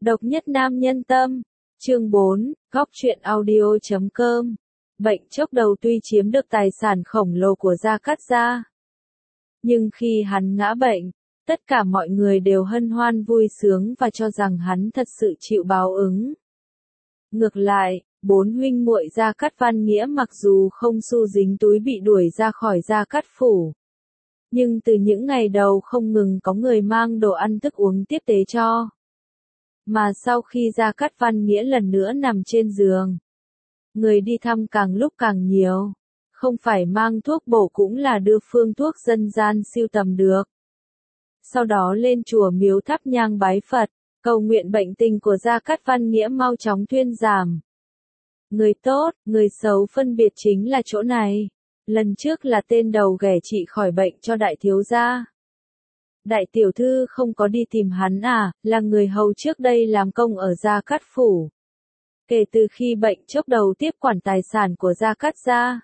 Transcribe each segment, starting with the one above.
Độc nhất nam nhân tâm. Chương 4, góc truyện audio.com. Bệnh chốc đầu tuy chiếm được tài sản khổng lồ của Gia Cát gia, nhưng khi hắn ngã bệnh, tất cả mọi người đều hân hoan vui sướng và cho rằng hắn thật sự chịu báo ứng. Ngược lại, bốn huynh muội Gia Cát Văn Nghĩa mặc dù không xu dính túi bị đuổi ra khỏi Gia Cát phủ, nhưng từ những ngày đầu không ngừng có người mang đồ ăn thức uống tiếp tế cho. Mà sau khi Gia Cát Văn Nghĩa lần nữa nằm trên giường, người đi thăm càng lúc càng nhiều, không phải mang thuốc bổ cũng là đưa phương thuốc dân gian siêu tầm được. Sau đó lên chùa miếu thắp nhang bái Phật, cầu nguyện bệnh tình của Gia Cát Văn Nghĩa mau chóng thuyên giảm. Người tốt, người xấu phân biệt chính là chỗ này. Lần trước là tên đầu ghẻ trị khỏi bệnh cho đại thiếu gia. Đại tiểu thư không có đi tìm hắn à, là người hầu trước đây làm công ở Gia Cát phủ. Kể từ khi bệnh chốc đầu tiếp quản tài sản của Gia Cát gia,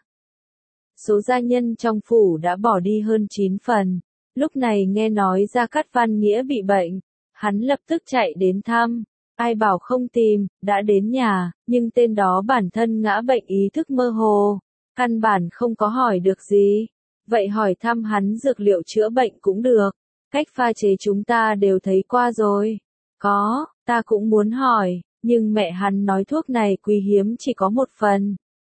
số gia nhân trong phủ đã bỏ đi hơn 9 phần. Lúc này nghe nói Gia Cát Văn Nghĩa bị bệnh, hắn lập tức chạy đến thăm. Ai bảo không tìm, đã đến nhà, nhưng tên đó bản thân ngã bệnh ý thức mơ hồ, căn bản không có hỏi được gì. Vậy hỏi thăm hắn dược liệu chữa bệnh cũng được. Cách pha chế chúng ta đều thấy qua rồi. Có, ta cũng muốn hỏi, nhưng mẹ hắn nói thuốc này quý hiếm chỉ có một phần.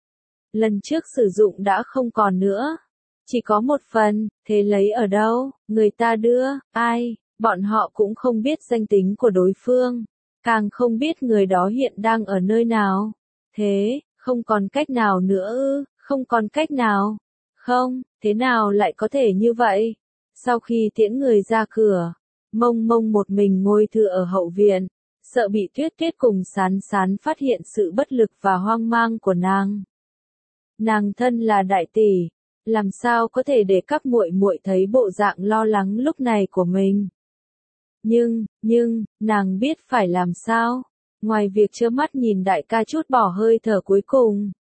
Lần trước sử dụng đã không còn nữa. Chỉ có một phần, thế lấy ở đâu, người ta đưa, ai, bọn họ cũng không biết danh tính của đối phương. Càng không biết người đó hiện đang ở nơi nào. Thế, không còn cách nào nữa ư, không còn cách nào. Không, thế nào lại có thể như vậy? Sau khi tiễn người ra cửa, Mông Mông một mình ngồi thư ở hậu viện, sợ bị Tuyết Tuyết cùng Sán Sán phát hiện sự bất lực và hoang mang của nàng. Nàng thân là đại tỷ, làm sao có thể để các muội muội thấy bộ dạng lo lắng lúc này của mình. Nhưng, nàng biết phải làm sao, ngoài việc trơ mắt nhìn đại ca trút bỏ hơi thở cuối cùng.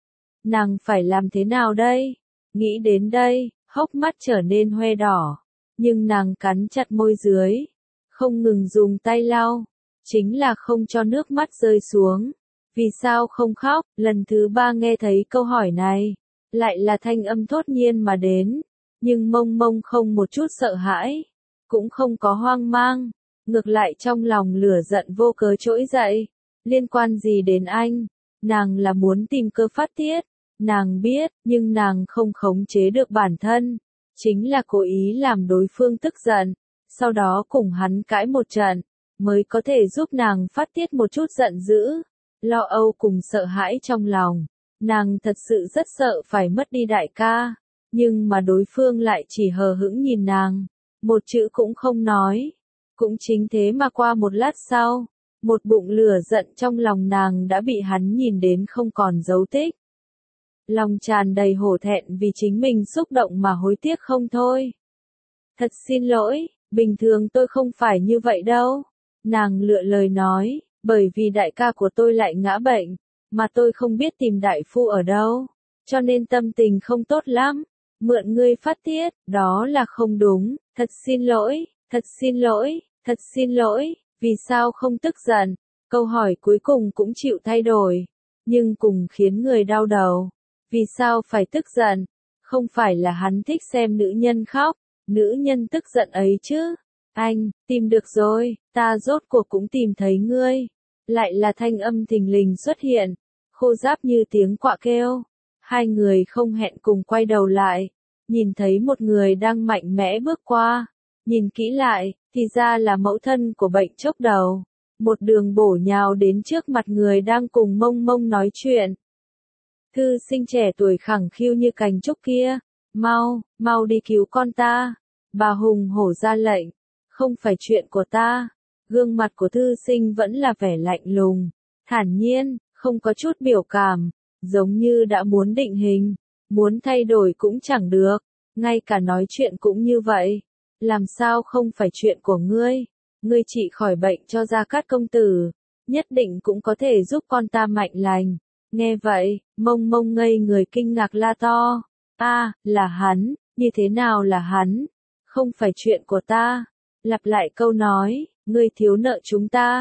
Nàng phải làm thế nào đây? Nghĩ đến đây, hốc mắt trở nên hoe đỏ, nhưng nàng cắn chặt môi dưới, không ngừng dùng tay lau, chính là không cho nước mắt rơi xuống. Vì sao không khóc? Lần thứ 3 nghe thấy câu hỏi này, lại là thanh âm thốt nhiên mà đến, nhưng Mông Mông không một chút sợ hãi, cũng không có hoang mang, ngược lại trong lòng lửa giận vô cớ trỗi dậy. Liên quan gì đến anh? Nàng là muốn tìm cơ phát tiết. Nàng biết, nhưng nàng không khống chế được bản thân, chính là cố ý làm đối phương tức giận, sau đó cùng hắn cãi một trận, mới có thể giúp nàng phát tiết một chút giận dữ, lo âu cùng sợ hãi trong lòng. Nàng thật sự rất sợ phải mất đi đại ca, nhưng mà đối phương lại chỉ hờ hững nhìn nàng, một chữ cũng không nói. Cũng chính thế mà qua một lát sau, một bụng lửa giận trong lòng nàng đã bị hắn nhìn đến không còn dấu tích. Lòng tràn đầy hổ thẹn vì chính mình xúc động mà hối tiếc không thôi. Thật xin lỗi, bình thường tôi không phải như vậy đâu. Nàng lựa lời nói, bởi vì đại ca của tôi lại ngã bệnh, mà tôi không biết tìm đại phu ở đâu, cho nên tâm tình không tốt lắm. Mượn ngươi phát tiết, đó là không đúng, thật xin lỗi, thật xin lỗi, thật xin lỗi, vì sao không tức giận? Câu hỏi cuối cùng cũng chịu thay đổi, nhưng cùng khiến người đau đầu. Vì sao phải tức giận? Không phải là hắn thích xem nữ nhân khóc, nữ nhân tức giận ấy chứ. Anh, tìm được rồi, ta rốt cuộc cũng tìm thấy ngươi. Lại là thanh âm thình lình xuất hiện, khô ráp như tiếng quạ kêu. Hai người không hẹn cùng quay đầu lại, nhìn thấy một người đang mạnh mẽ bước qua. Nhìn kỹ lại, thì ra là mẫu thân của bệnh chốc đầu. Một đường bổ nhào đến trước mặt người đang cùng Mông Mông nói chuyện. Thư sinh trẻ tuổi khẳng khiu như cành trúc kia, mau đi cứu con ta. Bà hùng hổ ra lệnh, không phải chuyện của ta. Gương mặt của thư sinh vẫn là vẻ lạnh lùng, thản nhiên, không có chút biểu cảm, giống như đã muốn định hình, muốn thay đổi cũng chẳng được, ngay cả nói chuyện cũng như vậy. Làm sao không phải chuyện của ngươi? Ngươi trị khỏi bệnh cho Gia Cát công tử, nhất định cũng có thể giúp con ta mạnh lành. Nghe vậy, Mông Mông ngây người kinh ngạc la to. Là hắn, như thế nào là hắn? Không phải chuyện của ta. Lặp lại câu nói, ngươi thiếu nợ chúng ta.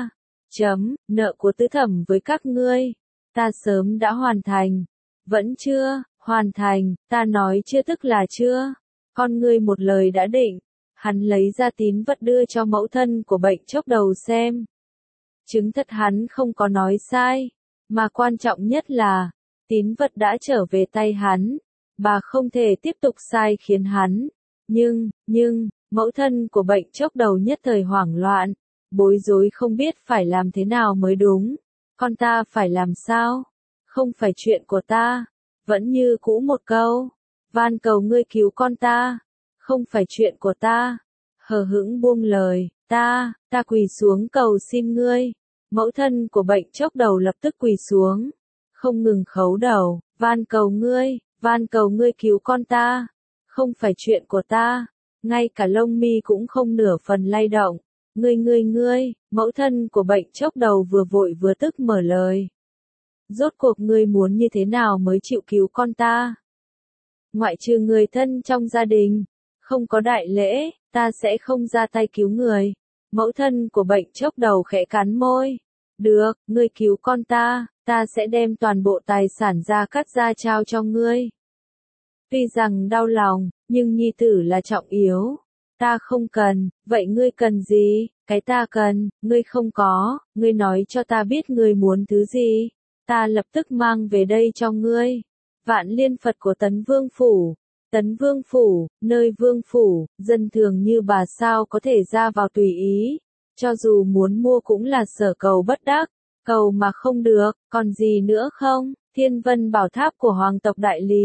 Nợ của tứ thẩm với các ngươi, ta sớm đã hoàn thành. Vẫn chưa, hoàn thành, ta nói chưa tức là chưa. Con ngươi một lời đã định. Hắn lấy ra tín vật đưa cho mẫu thân của bệnh chốc đầu xem. Chứng thật hắn không có nói sai. Mà quan trọng nhất là, tín vật đã trở về tay hắn. Bà không thể tiếp tục sai khiến hắn. Nhưng, mẫu thân của bệnh chốc đầu nhất thời hoảng loạn. Bối rối không biết phải làm thế nào mới đúng. Con ta phải làm sao? Không phải chuyện của ta. Vẫn như cũ một câu. Van cầu ngươi cứu con ta. Không phải chuyện của ta. Hờ hững buông lời. Ta quỳ xuống cầu xin ngươi. Mẫu thân của bệnh chốc đầu lập tức quỳ xuống. Không ngừng khấu đầu. Van cầu ngươi cứu con ta. Không phải chuyện của ta. Ngay cả lông mi cũng không nửa phần lay động. Ngươi, mẫu thân của bệnh chốc đầu vừa vội vừa tức mở lời. Rốt cuộc ngươi muốn như thế nào mới chịu cứu con ta? Ngoại trừ người thân trong gia đình, không có đại lễ, ta sẽ không ra tay cứu người. Mẫu thân của bệnh chốc đầu khẽ cắn môi. Được, ngươi cứu con ta sẽ đem toàn bộ tài sản Gia Cát gia trao cho ngươi. Tuy rằng đau lòng, nhưng nhi tử là trọng yếu. Ta không cần, vậy ngươi cần gì? Cái ta cần, ngươi không có, ngươi nói cho ta biết ngươi muốn thứ gì. Ta lập tức mang về đây cho ngươi. Vạn Liên Phật của Tấn Vương Phủ, nơi Vương Phủ, dân thường như bà sao có thể ra vào tùy ý. Cho dù muốn mua cũng là sở cầu bất đắc, cầu mà không được, còn gì nữa không? Thiên Vân Bảo Tháp của Hoàng tộc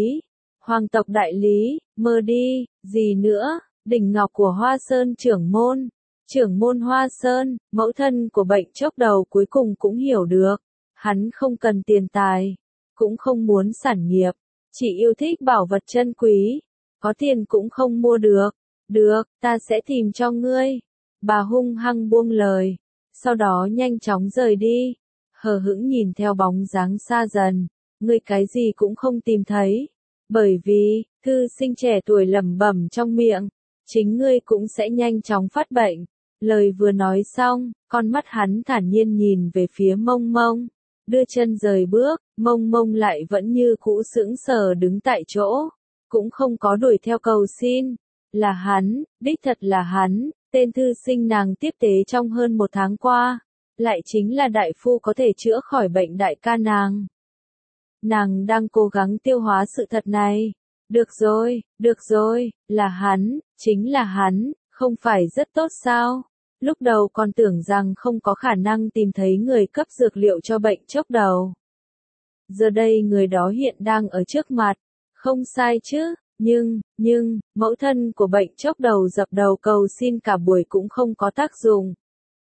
Đại Lý, mơ đi, gì nữa? Đỉnh ngọc của Hoa Sơn trưởng môn Hoa Sơn, mẫu thân của bệnh chốc đầu cuối cùng cũng hiểu được. Hắn không cần tiền tài, cũng không muốn sản nghiệp, chỉ yêu thích bảo vật chân quý, có tiền cũng không mua được. Được, ta sẽ tìm cho ngươi. Bà hung hăng buông lời, sau đó nhanh chóng rời đi, hờ hững nhìn theo bóng dáng xa dần. Ngươi cái gì cũng không tìm thấy, bởi vì, thư sinh trẻ tuổi lẩm bẩm trong miệng, chính ngươi cũng sẽ nhanh chóng phát bệnh. Lời vừa nói xong, con mắt hắn thản nhiên nhìn về phía Mông Mông, đưa chân rời bước, Mông Mông lại vẫn như cũ sững sờ đứng tại chỗ, cũng không có đuổi theo cầu xin. Là hắn, đích thật là hắn, tên thư sinh nàng tiếp tế trong hơn 1 tháng qua, lại chính là đại phu có thể chữa khỏi bệnh đại ca nàng. Nàng đang cố gắng tiêu hóa sự thật này. Được rồi, là hắn, chính là hắn, không phải rất tốt sao? Lúc đầu còn tưởng rằng không có khả năng tìm thấy người cấp dược liệu cho bệnh chốc đầu. Giờ đây người đó hiện đang ở trước mặt, không sai chứ, nhưng, mẫu thân của bệnh chốc đầu dập đầu cầu xin cả buổi cũng không có tác dụng.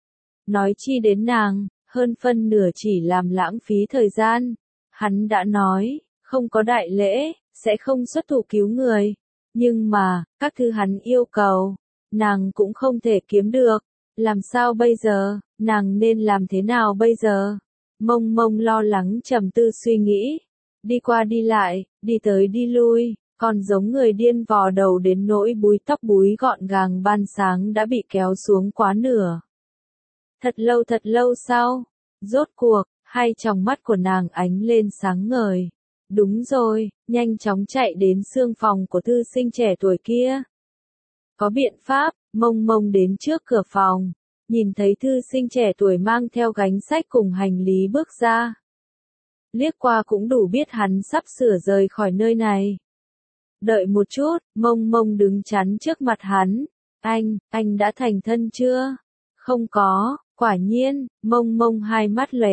Nói chi đến nàng, hơn phân nửa chỉ làm lãng phí thời gian. Hắn đã nói, không có đại lễ, sẽ không xuất thủ cứu người. Nhưng mà, các thứ hắn yêu cầu, nàng cũng không thể kiếm được. Làm sao bây giờ, nàng nên làm thế nào bây giờ? Mông Mông lo lắng trầm tư suy nghĩ. Đi qua đi lại, đi tới đi lui, còn giống người điên vò đầu đến nỗi búi tóc búi gọn gàng ban sáng đã bị kéo xuống quá nửa. Thật lâu sau, rốt cuộc, hai tròng mắt của nàng ánh lên sáng ngời. Đúng rồi, nhanh chóng chạy đến xương phòng của thư sinh trẻ tuổi kia. Có biện pháp, Mông Mông đến trước cửa phòng, nhìn thấy thư sinh trẻ tuổi mang theo gánh sách cùng hành lý bước ra. Liếc qua cũng đủ biết hắn sắp sửa rời khỏi nơi này. Đợi một chút, Mông Mông đứng chắn trước mặt hắn. Anh đã thành thân chưa? Không có, quả nhiên, Mông Mông hai mắt lóe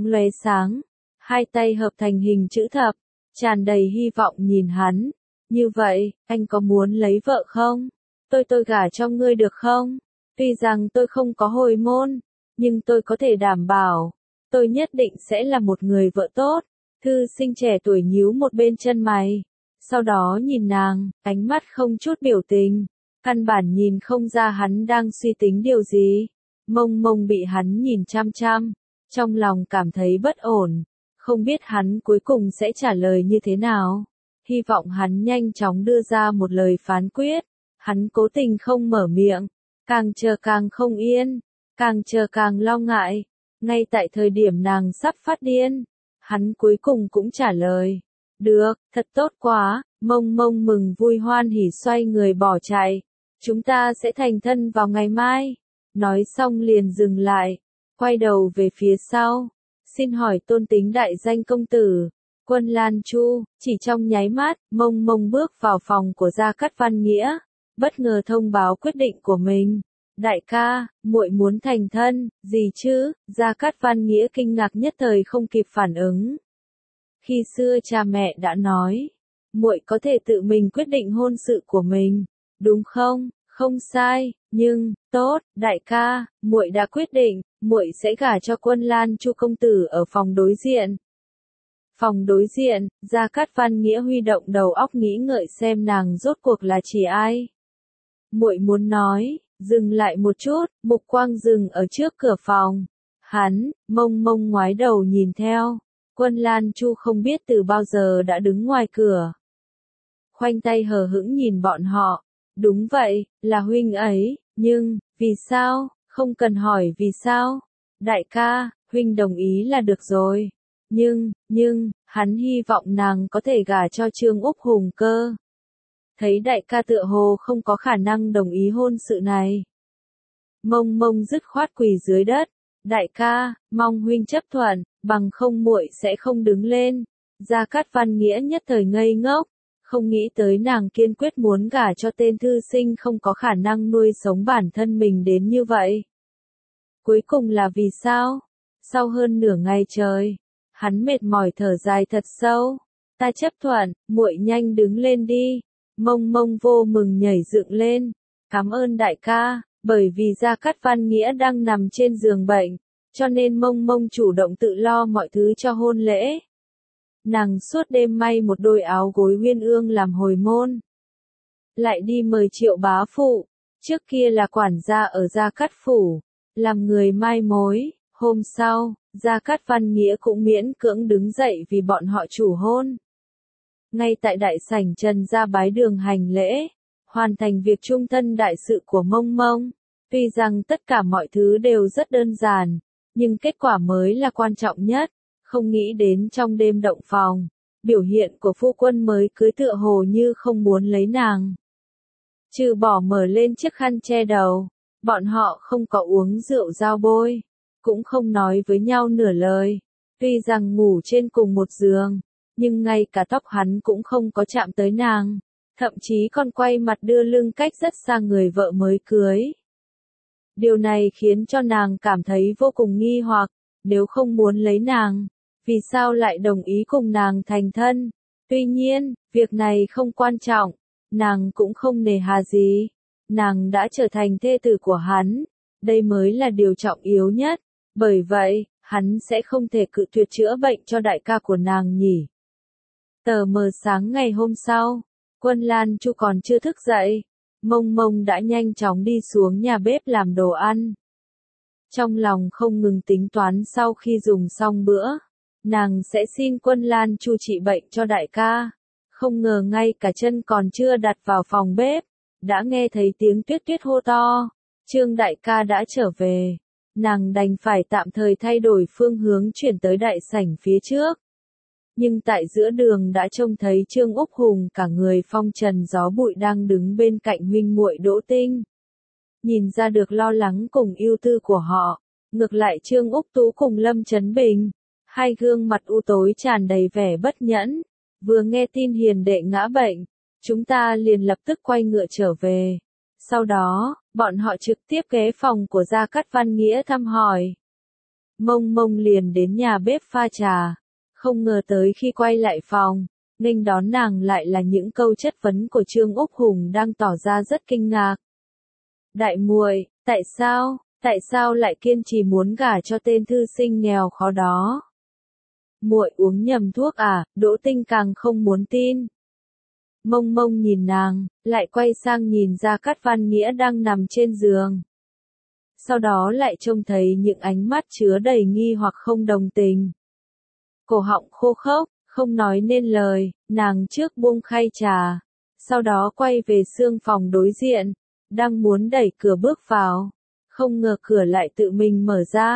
sáng, hai tay hợp thành hình chữ thập, tràn đầy hy vọng nhìn hắn. Như vậy, anh có muốn lấy vợ không? Tôi gả cho ngươi được không? Tuy rằng tôi không có hồi môn, nhưng tôi có thể đảm bảo, tôi nhất định sẽ là một người vợ tốt. Thư sinh trẻ tuổi nhíu một bên chân mày, sau đó nhìn nàng, ánh mắt không chút biểu tình, căn bản nhìn không ra hắn đang suy tính điều gì. Mông Mông bị hắn nhìn chăm chăm, trong lòng cảm thấy bất ổn, không biết hắn cuối cùng sẽ trả lời như thế nào. Hy vọng hắn nhanh chóng đưa ra một lời phán quyết. Hắn cố tình không mở miệng, càng chờ càng không yên, càng chờ càng lo ngại. Ngay tại thời điểm nàng sắp phát điên, hắn cuối cùng cũng trả lời. Được, thật tốt quá, Mông Mông mừng vui hoan hỉ xoay người bỏ chạy. Chúng ta sẽ thành thân vào ngày mai. Nói xong liền dừng lại, quay đầu về phía sau. Xin hỏi tôn tính đại danh công tử. Quân Lan Chu, chỉ trong nháy mắt, Mông Mông bước vào phòng của Gia Cát Văn Nghĩa, bất ngờ thông báo quyết định của mình. Đại ca, muội muốn thành thân, gì chứ? Gia Cát Văn Nghĩa kinh ngạc nhất thời không kịp phản ứng. Khi xưa cha mẹ đã nói, muội có thể tự mình quyết định hôn sự của mình, đúng không? Không sai, nhưng, tốt, đại ca, muội đã quyết định, muội sẽ gả cho Quân Lan Chu công tử ở phòng đối diện. Phòng đối diện, Gia Cát Văn Nghĩa huy động đầu óc nghĩ ngợi xem nàng rốt cuộc là chỉ ai. Muội muốn nói, dừng lại một chút, mục quang dừng ở trước cửa phòng. Hắn, Mông Mông ngoái đầu nhìn theo. Quân Lan Chu không biết từ bao giờ đã đứng ngoài cửa. Khoanh tay hờ hững nhìn bọn họ. Đúng vậy, là huynh ấy, nhưng, vì sao, không cần hỏi vì sao. Đại ca, huynh đồng ý là được rồi. Nhưng, hắn hy vọng nàng có thể gả cho Trương Úc Hùng cơ. Thấy đại ca tựa hồ không có khả năng đồng ý hôn sự này. Mông Mông dứt khoát quỳ dưới đất. Đại ca, mong huynh chấp thuận, bằng không muội sẽ không đứng lên. Gia Cát Văn Nghĩa nhất thời ngây ngốc, không nghĩ tới nàng kiên quyết muốn gả cho tên thư sinh không có khả năng nuôi sống bản thân mình đến như vậy. Cuối cùng là vì sao? Sau hơn nửa ngày trời, hắn mệt mỏi thở dài thật sâu. Ta chấp thuận, muội nhanh đứng lên đi. Mông Mông vô mừng nhảy dựng lên. Cảm ơn đại ca, bởi vì Gia Cát Văn Nghĩa đang nằm trên giường bệnh, cho nên Mông Mông chủ động tự lo mọi thứ cho hôn lễ. Nàng suốt đêm may một đôi áo gối uyên ương làm hồi môn. Lại đi mời Triệu bá phụ, trước kia là quản gia ở Gia Cát phủ, làm người mai mối. Hôm sau, Gia Cát Văn Nghĩa cũng miễn cưỡng đứng dậy vì bọn họ chủ hôn. Ngay tại đại sảnh Trần gia bái đường hành lễ, hoàn thành việc trung thân đại sự của Mông Mông. Tuy rằng tất cả mọi thứ đều rất đơn giản, nhưng kết quả mới là quan trọng nhất. Không nghĩ đến trong đêm động phòng, biểu hiện của phu quân mới cưới tựa hồ như không muốn lấy nàng. Trừ bỏ mở lên chiếc khăn che đầu, bọn họ không có uống rượu giao bôi, cũng không nói với nhau nửa lời. Tuy rằng ngủ trên cùng một giường, nhưng ngay cả tóc hắn cũng không có chạm tới nàng, thậm chí còn quay mặt đưa lưng cách rất xa người vợ mới cưới. Điều này khiến cho nàng cảm thấy vô cùng nghi hoặc, nếu không muốn lấy nàng, vì sao lại đồng ý cùng nàng thành thân? Tuy nhiên, việc này không quan trọng, nàng cũng không nề hà gì. Nàng đã trở thành thê tử của hắn, đây mới là điều trọng yếu nhất, bởi vậy, hắn sẽ không thể cự tuyệt chữa bệnh cho đại ca của nàng nhỉ. Tờ mờ sáng ngày hôm sau, Quân Lan Chu còn chưa thức dậy, Mông Mông đã nhanh chóng đi xuống nhà bếp làm đồ ăn. Trong lòng không ngừng tính toán sau khi dùng xong bữa, nàng sẽ xin Quân Lan Chu trị bệnh cho đại ca. Không ngờ ngay cả chân còn chưa đặt vào phòng bếp, đã nghe thấy tiếng Tuyết Tuyết hô to, Trương đại ca đã trở về. Nàng đành phải tạm thời thay đổi phương hướng chuyển tới đại sảnh phía trước. Nhưng tại giữa đường đã trông thấy Trương Úc Hùng cả người phong trần gió bụi đang đứng bên cạnh huynh muội Đỗ Tinh. Nhìn ra được lo lắng cùng ưu tư của họ, ngược lại Trương Úc Tú cùng Lâm Chấn Bình, hai gương mặt u tối tràn đầy vẻ bất nhẫn. Vừa nghe tin hiền đệ ngã bệnh, chúng ta liền lập tức quay ngựa trở về. Sau đó, bọn họ trực tiếp ghé phòng của Gia Cát Văn Nghĩa thăm hỏi. Mông Mông liền đến nhà bếp pha trà. Không ngờ tới khi quay lại phòng, nghênh đón nàng lại là những câu chất vấn của Trương Úc Hùng đang tỏ ra rất kinh ngạc. Đại muội, tại sao lại kiên trì muốn gả cho tên thư sinh nghèo khó đó? Muội uống nhầm thuốc à? Đỗ Tinh càng không muốn tin. Mông Mông nhìn nàng, lại quay sang nhìn Gia Cát Văn Nghĩa đang nằm trên giường. Sau đó lại trông thấy những ánh mắt chứa đầy nghi hoặc không đồng tình. Cổ họng khô khốc, không nói nên lời, nàng trước buông khay trà, sau đó quay về xương phòng đối diện, đang muốn đẩy cửa bước vào, không ngờ cửa lại tự mình mở ra,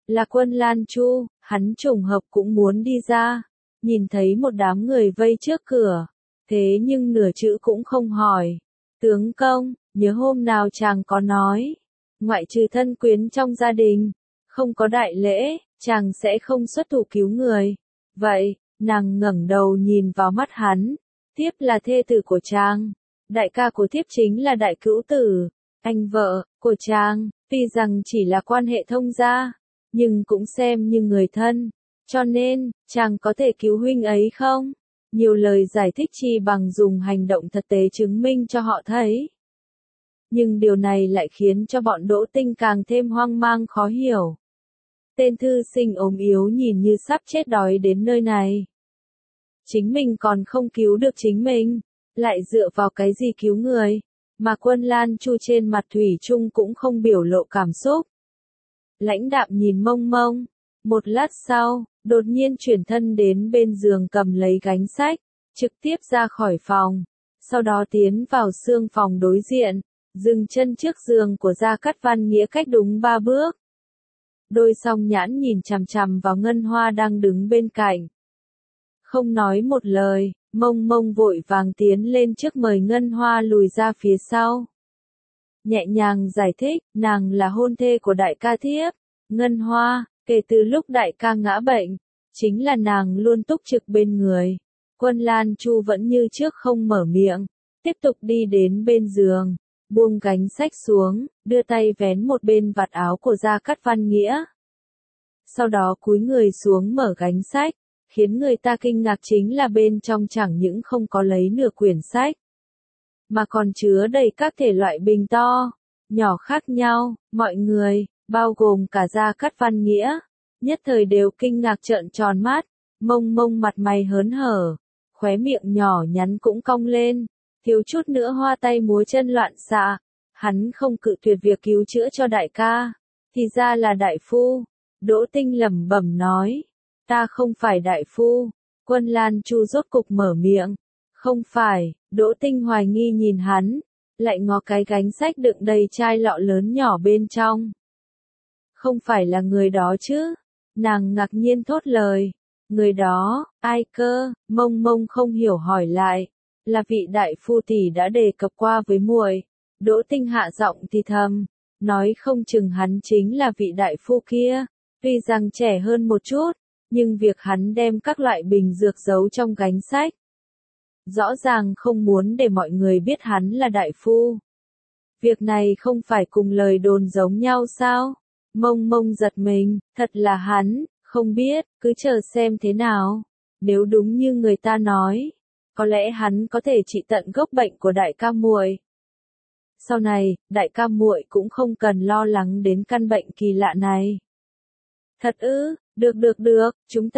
Là Quân Lan Chu, hắn trùng hợp cũng muốn đi ra, nhìn thấy một đám người vây trước cửa, thế nhưng nửa chữ cũng không hỏi. Tướng công, nhớ hôm nào chàng có nói, ngoại trừ thân quyến trong gia đình, không có đại lễ, chàng sẽ không xuất thủ cứu người. Vậy, nàng ngẩng đầu nhìn vào mắt hắn, thiếp là thê tử của chàng, đại ca của thiếp chính là đại cữu tử, anh vợ của chàng, tuy rằng chỉ là quan hệ thông gia, nhưng cũng xem như người thân, cho nên, chàng có thể cứu huynh ấy không? Nhiều lời giải thích chi bằng dùng hành động thực tế chứng minh cho họ thấy. Nhưng điều này lại khiến cho bọn Đỗ Tinh càng thêm hoang mang khó hiểu. Tên thư sinh ốm yếu nhìn như sắp chết đói đến nơi này. Chính mình còn không cứu được chính mình, lại dựa vào cái gì cứu người, mà Quân Lan Chu trên mặt thủy chung cũng không biểu lộ cảm xúc. Lãnh đạm nhìn Mông Mông, một lát sau, đột nhiên chuyển thân đến bên giường cầm lấy gánh sách, trực tiếp ra khỏi phòng, sau đó tiến vào xương phòng đối diện, dừng chân trước giường của Gia Cát Văn Nghĩa cách đúng 3 bước. Đôi song nhãn nhìn chằm chằm vào Ngân Hoa đang đứng bên cạnh. Không nói một lời, Mông Mông vội vàng tiến lên trước mời Ngân Hoa lùi ra phía sau. Nhẹ nhàng giải thích, nàng là hôn thê của đại ca thiếp, Ngân Hoa, kể từ lúc đại ca ngã bệnh, chính là nàng luôn túc trực bên người. Quân Lan Chu vẫn như trước không mở miệng, tiếp tục đi đến bên giường, buông gánh sách xuống, đưa tay vén một bên vạt áo của Gia Cát Văn Nghĩa. Sau đó cúi người xuống mở gánh sách, khiến người ta kinh ngạc chính là bên trong chẳng những không có lấy nửa quyển sách, mà còn chứa đầy các thể loại bình to, nhỏ khác nhau, mọi người, bao gồm cả Gia Cát Văn Nghĩa, nhất thời đều kinh ngạc trợn tròn mắt, Mông Mông mặt mày hớn hở, khóe miệng nhỏ nhắn cũng cong lên, thiếu chút nữa hoa tay múa chân loạn xạ, hắn không cự tuyệt việc cứu chữa cho đại ca, thì ra là đại phu. Đỗ Tinh lẩm bẩm nói, ta không phải đại phu. Quân Lan Chu rốt cục mở miệng, không phải. Đỗ Tinh hoài nghi nhìn hắn, lại ngó cái gánh sách đựng đầy chai lọ lớn nhỏ bên trong. Không phải là người đó chứ? Nàng ngạc nhiên thốt lời. Người đó, ai cơ? Mông Mông không hiểu hỏi lại. Là vị đại phu tỷ đã đề cập qua với muội. Đỗ Tinh hạ giọng thì thầm, nói không chừng hắn chính là vị đại phu kia. Tuy rằng trẻ hơn một chút, nhưng việc hắn đem các loại bình dược giấu trong gánh sách, rõ ràng không muốn để mọi người biết hắn là đại phu. Việc này không phải cùng lời đồn giống nhau sao? Mông Mông giật mình, thật là hắn, không biết, cứ chờ xem thế nào. Nếu đúng như người ta nói, có lẽ hắn có thể trị tận gốc bệnh của đại ca muội. Sau này, đại ca muội cũng không cần lo lắng đến căn bệnh kỳ lạ này. Thật ư? Được,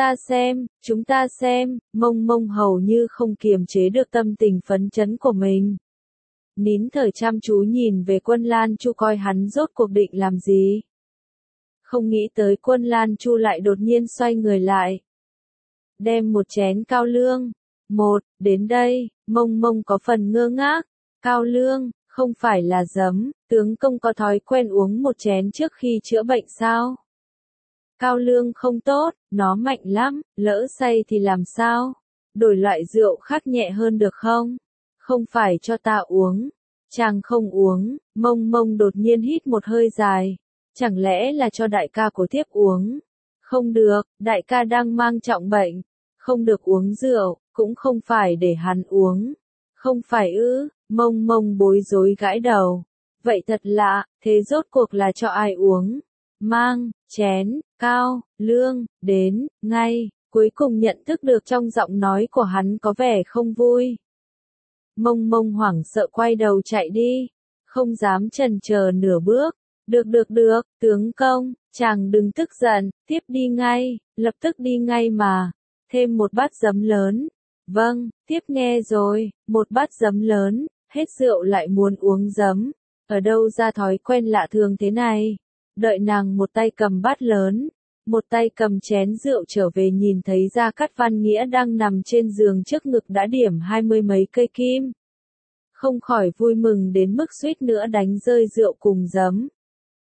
chúng ta xem, Mông Mông hầu như không kiềm chế được tâm tình phấn chấn của mình. Nín thở chăm chú nhìn về Quân Lan Chu coi hắn rốt cuộc định làm gì. Không nghĩ tới Quân Lan Chu lại đột nhiên xoay người lại. Đem một chén cao lương. Đến đây, Mông Mông có phần ngơ ngác. Cao lương, không phải là giấm, tướng công có thói quen uống một chén trước khi chữa bệnh sao? Cao lương không tốt, nó mạnh lắm, lỡ say thì làm sao? Đổi loại rượu khác nhẹ hơn được không? Không phải cho ta uống. Chàng không uống. Mông Mông đột nhiên hít một hơi dài. Chẳng lẽ là cho đại ca của thiếp uống? Không được, đại ca đang mang trọng bệnh. Không được uống rượu, cũng không phải để hắn uống. Không phải ư? Mông Mông bối rối gãi đầu. Vậy thật lạ, thế rốt cuộc là cho ai uống? Mang chén cao lương đến ngay, cuối cùng nhận thức được trong giọng nói của hắn có vẻ không vui. Mông Mông hoảng sợ quay đầu chạy đi, không dám chần chờ nửa bước. Được, tướng công, chàng đừng tức giận, tiếp đi ngay, lập tức đi ngay mà. Thêm một bát giấm lớn. Vâng, tiếp nghe rồi, một bát giấm lớn, hết rượu lại muốn uống giấm. Ở đâu ra thói quen lạ thường thế này? Đợi nàng một tay cầm bát lớn, một tay cầm chén rượu trở về nhìn thấy Gia Cát Văn Nghĩa đang nằm trên giường trước ngực đã điểm 20 mấy cây kim. Không khỏi vui mừng đến mức suýt nữa đánh rơi rượu cùng giấm.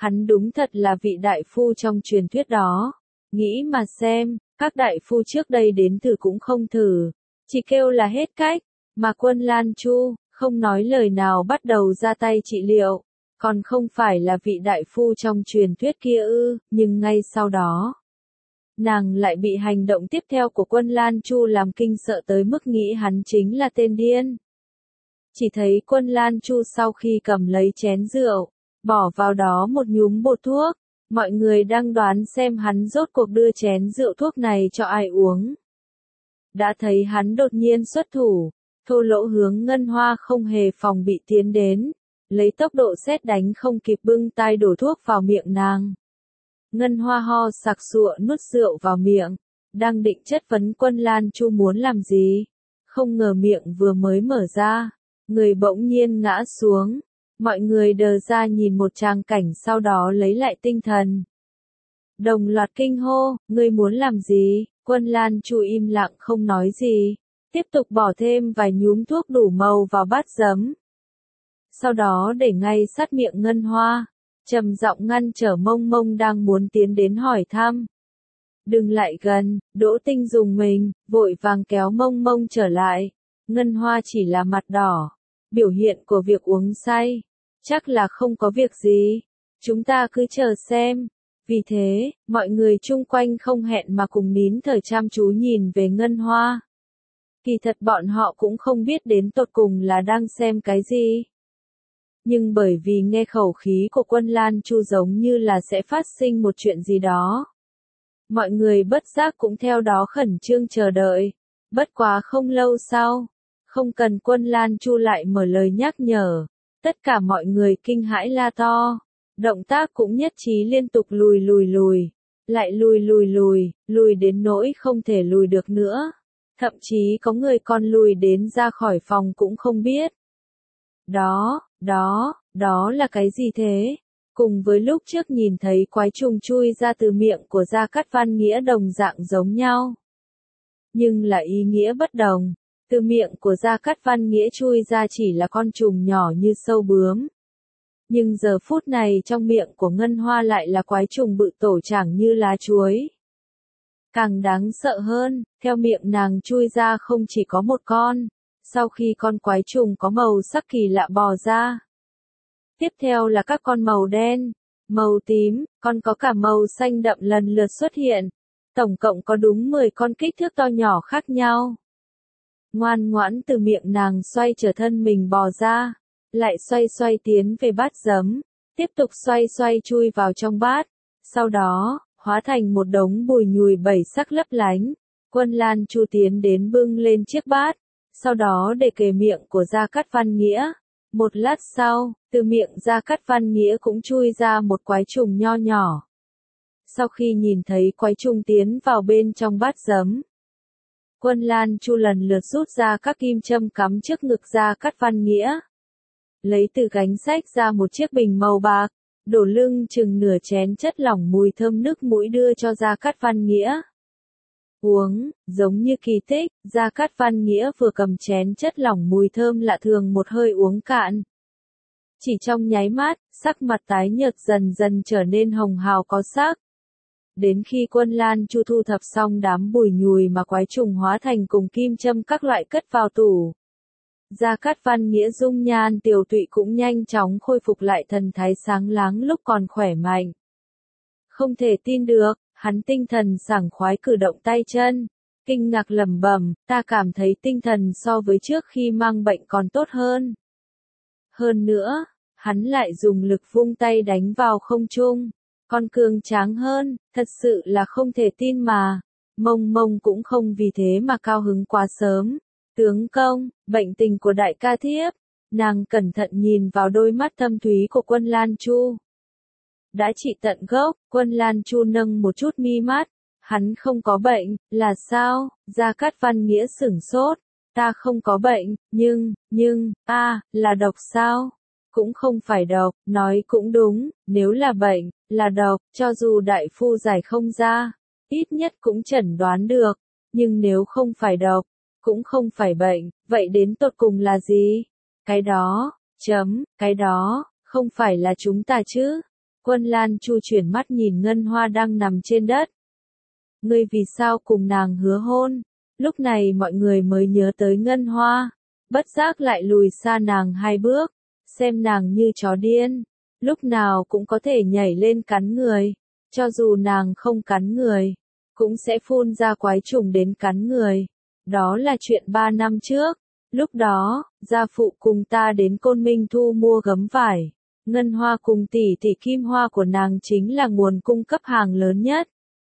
hắn đúng thật là vị đại phu trong truyền thuyết đó. Nghĩ mà xem, các đại phu trước đây đến thử cũng không thử, chỉ kêu là hết cách, mà Quân Lan Chu, không nói lời nào bắt đầu ra tay trị liệu, còn không phải là vị đại phu trong truyền thuyết kia ư, nhưng ngay sau đó, nàng lại bị hành động tiếp theo của Quân Lan Chu làm kinh sợ tới mức nghĩ hắn chính là tên điên. Chỉ thấy Quân Lan Chu sau khi cầm lấy chén rượu, bỏ vào đó một nhúm bột thuốc, mọi người đang đoán xem hắn rốt cuộc đưa chén rượu thuốc này cho ai uống. Đã thấy hắn đột nhiên xuất thủ, thô lỗ hướng Ngân Hoa không hề phòng bị tiến đến, lấy tốc độ sét đánh không kịp bưng tay đổ thuốc vào miệng nàng. Ngân Hoa ho sặc sụa nuốt rượu vào miệng, đang định chất vấn Quân Lan Chu muốn làm gì, không ngờ miệng vừa mới mở ra, người bỗng nhiên ngã xuống. Mọi người đờ ra nhìn một tràng cảnh sau đó lấy lại tinh thần. Đồng loạt kinh hô, ngươi muốn làm gì? Quân Lan Chu im lặng không nói gì, tiếp tục bỏ thêm vài nhúm thuốc đủ màu vào bát giấm. Sau đó để ngay sát miệng Ngân Hoa, trầm giọng ngăn trở Mông Mông đang muốn tiến đến hỏi thăm. Đừng lại gần, Đỗ Tinh dùng mình, vội vàng kéo Mông Mông trở lại. Ngân Hoa chỉ là mặt đỏ, biểu hiện của việc uống say. Chắc là không có việc gì, chúng ta cứ chờ xem. Vì thế, mọi người chung quanh không hẹn mà cùng nín thở chăm chú nhìn về Ngân Hoa. Kỳ thật bọn họ cũng không biết đến tột cùng là đang xem cái gì. Nhưng bởi vì nghe khẩu khí của Quân Lan Chu giống như là sẽ phát sinh một chuyện gì đó. Mọi người bất giác cũng theo đó khẩn trương chờ đợi. Bất quá không lâu sau, không cần Quân Lan Chu lại mở lời nhắc nhở. Tất cả mọi người kinh hãi la to, động tác cũng nhất trí liên tục lùi, lại lùi đến nỗi không thể lùi được nữa. Thậm chí có người còn lùi đến ra khỏi phòng cũng không biết. Đó là cái gì thế? Cùng với lúc trước nhìn thấy quái trùng chui ra từ miệng của Gia Cát Văn Nghĩa đồng dạng giống nhau. Nhưng là ý nghĩa bất đồng. Từ miệng của Gia Cát Văn Nghĩa chui ra chỉ là con trùng nhỏ như sâu bướm. Nhưng giờ phút này trong miệng của Ngân Hoa lại là quái trùng bự tổ chẳng như lá chuối. Càng đáng sợ hơn, theo miệng nàng chui ra không chỉ có một con, sau khi con quái trùng có màu sắc kỳ lạ bò ra. Tiếp theo là các con màu đen, màu tím, còn có cả màu xanh đậm lần lượt xuất hiện. Tổng cộng có đúng 10 con kích thước to nhỏ khác nhau. Ngoan ngoãn từ miệng nàng xoay trở thân mình bò ra, lại xoay tiến về bát giấm, tiếp tục xoay chui vào trong bát, sau đó, hóa thành một đống bùi nhùi bảy sắc lấp lánh. Quân Lan Chu tiến đến bưng lên chiếc bát, sau đó để kề miệng của Gia Cát Văn Nghĩa. Một lát sau, từ miệng Gia Cát Văn Nghĩa cũng chui ra một quái trùng nho nhỏ. Sau khi nhìn thấy quái trùng tiến vào bên trong bát giấm, Quân Lan Chu lần lượt rút ra các kim châm cắm trước ngực Gia Cát Văn Nghĩa. Lấy từ gánh sách ra một chiếc bình màu bạc, đổ lưng chừng nửa chén chất lỏng mùi thơm nước mũi đưa cho Gia Cát Văn Nghĩa. Uống, giống như kỳ tích, Gia Cát Văn Nghĩa vừa cầm chén chất lỏng mùi thơm lạ thường một hơi uống cạn. Chỉ trong nháy mắt, sắc mặt tái nhợt dần dần trở nên hồng hào có sắc. Đến khi Quân Lan Chu thu thập xong đám bùi nhùi mà quái trùng hóa thành cùng kim châm các loại cất vào tủ. Gia Cát Văn Nghĩa dung nhan tiều tụy cũng nhanh chóng khôi phục lại thần thái sáng láng lúc còn khỏe mạnh. Không thể tin được, hắn tinh thần sảng khoái cử động tay chân, kinh ngạc lẩm bẩm, ta cảm thấy tinh thần so với trước khi mang bệnh còn tốt hơn. Hơn nữa, hắn lại dùng lực vung tay đánh vào không trung. Con cường tráng hơn, thật sự là không thể tin mà. Mông Mông cũng không vì thế mà cao hứng quá sớm. Tướng công, bệnh tình của đại ca thiếp. Nàng cẩn thận nhìn vào đôi mắt thâm thúy của Quân Lan Chu. Đã trị tận gốc, Quân Lan Chu nâng một chút mi mắt. Hắn không có bệnh, là sao? Gia Cát Văn Nghĩa sửng sốt. Ta không có bệnh, nhưng, là độc sao? Cũng không phải độc, nói cũng đúng, nếu là bệnh, là độc, cho dù đại phu giải không ra, ít nhất cũng chẩn đoán được, nhưng nếu không phải độc, cũng không phải bệnh, vậy đến tột cùng là gì? Cái đó, cái đó, không phải là chúng ta chứ? Quân Lan Chu chuyển mắt nhìn Ngân Hoa đang nằm trên đất. Ngươi vì sao cùng nàng hứa hôn? Lúc này mọi người mới nhớ tới Ngân Hoa. Bất giác lại lùi xa nàng 2 bước. Xem nàng như chó điên. Lúc nào cũng có thể nhảy lên cắn người. Cho dù nàng không cắn người, cũng sẽ phun ra quái trùng đến cắn người. Đó là chuyện 3 năm trước. Lúc đó, gia phụ cùng ta đến Côn Minh thu mua gấm vải. Ngân Hoa cùng tỷ tỷ Kim Hoa của nàng chính là nguồn cung cấp hàng lớn nhất.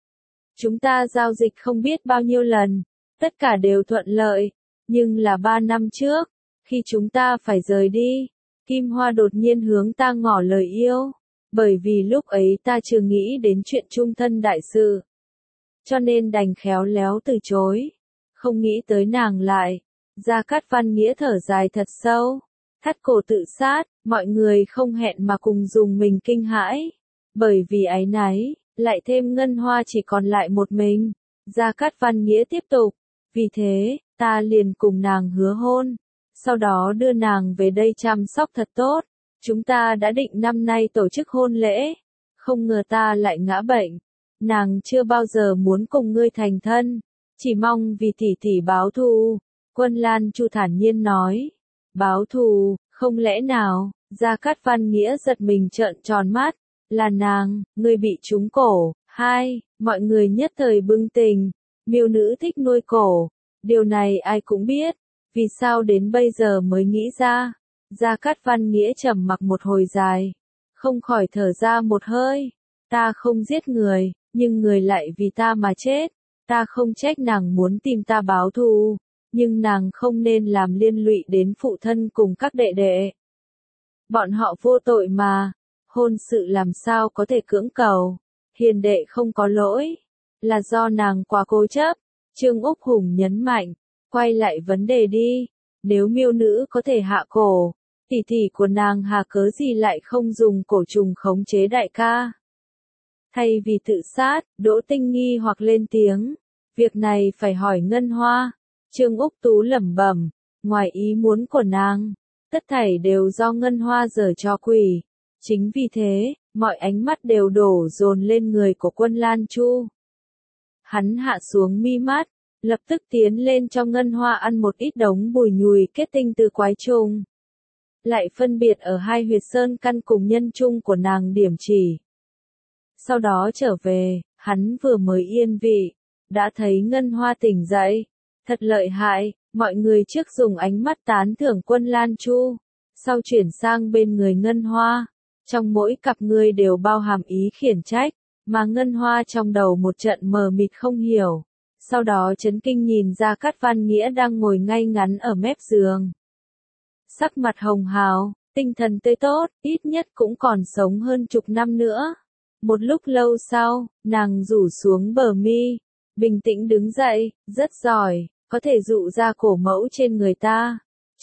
Chúng ta giao dịch không biết bao nhiêu lần, tất cả đều thuận lợi, nhưng là 3 năm trước, khi chúng ta phải rời đi, Kim Hoa đột nhiên hướng ta ngỏ lời yêu, bởi vì lúc ấy ta chưa nghĩ đến chuyện chung thân đại sự. Cho nên đành khéo léo từ chối, không nghĩ tới nàng lại. Gia Cát Văn Nghĩa thở dài thật sâu, thắt cổ tự sát, mọi người không hẹn mà cùng dùng mình kinh hãi, bởi vì áy náy, lại thêm Ngân Hoa chỉ còn lại một mình. Gia Cát Văn Nghĩa tiếp tục, vì thế, ta liền cùng nàng hứa hôn, sau đó đưa nàng về đây chăm sóc thật tốt. Chúng ta đã định năm nay tổ chức hôn lễ, không ngờ ta lại ngã bệnh. Nàng chưa bao giờ muốn cùng ngươi thành thân, chỉ mong vì tỷ tỷ báo thù. Quân Lan Chu thản nhiên nói, báo thù, không lẽ nào? Gia Cát Văn Nghĩa giật mình trợn tròn mắt, là nàng, ngươi bị trúng cổ. 2. Mọi người nhất thời bừng tỉnh, miêu nữ thích nuôi cổ, điều này ai cũng biết, vì sao đến bây giờ mới nghĩ ra? Gia Cát Văn Nghĩa trầm mặc một hồi dài, không khỏi thở ra một hơi, ta không giết người, nhưng người lại vì ta mà chết, ta không trách nàng muốn tìm ta báo thù, nhưng nàng không nên làm liên lụy đến phụ thân cùng các đệ đệ. Bọn họ vô tội mà, hôn sự làm sao có thể cưỡng cầu, hiền đệ không có lỗi, là do nàng quá cố chấp. Trương Úc Hùng nhấn mạnh, quay lại vấn đề đi, nếu miêu nữ có thể hạ cổ, tỷ tỷ của nàng hà cớ gì lại không dùng cổ trùng khống chế đại ca? Thay vì tự sát, Đỗ Tinh nghi hoặc lên tiếng, việc này phải hỏi Ngân Hoa. Trương Úc Tú lẩm bẩm, ngoài ý muốn của nàng, tất thảy đều do Ngân Hoa giở trò quỷ. Chính vì thế, mọi ánh mắt đều đổ dồn lên người của Quân Lan Chu. Hắn hạ xuống mi mắt, lập tức tiến lên cho Ngân Hoa ăn một ít đống bùi nhùi kết tinh từ quái trùng. Lại phân biệt ở 2 huyệt sơn căn cùng nhân trung của nàng điểm chỉ. Sau đó trở về, hắn vừa mới yên vị, đã thấy Ngân Hoa tỉnh dậy. Thật lợi hại, mọi người trước dùng ánh mắt tán thưởng Quân Lan Chu, sau chuyển sang bên người Ngân Hoa. Trong mỗi cặp người đều bao hàm ý khiển trách, mà Ngân Hoa trong đầu một trận mờ mịt không hiểu. Sau đó chấn kinh nhìn ra Cát Văn Nghĩa đang ngồi ngay ngắn ở mép giường. Sắc mặt hồng hào, tinh thần tươi tốt, ít nhất cũng còn sống hơn chục năm nữa. Một lúc lâu sau, nàng rủ xuống bờ mi, bình tĩnh đứng dậy, rất giỏi, có thể dụ ra cổ mẫu trên người ta.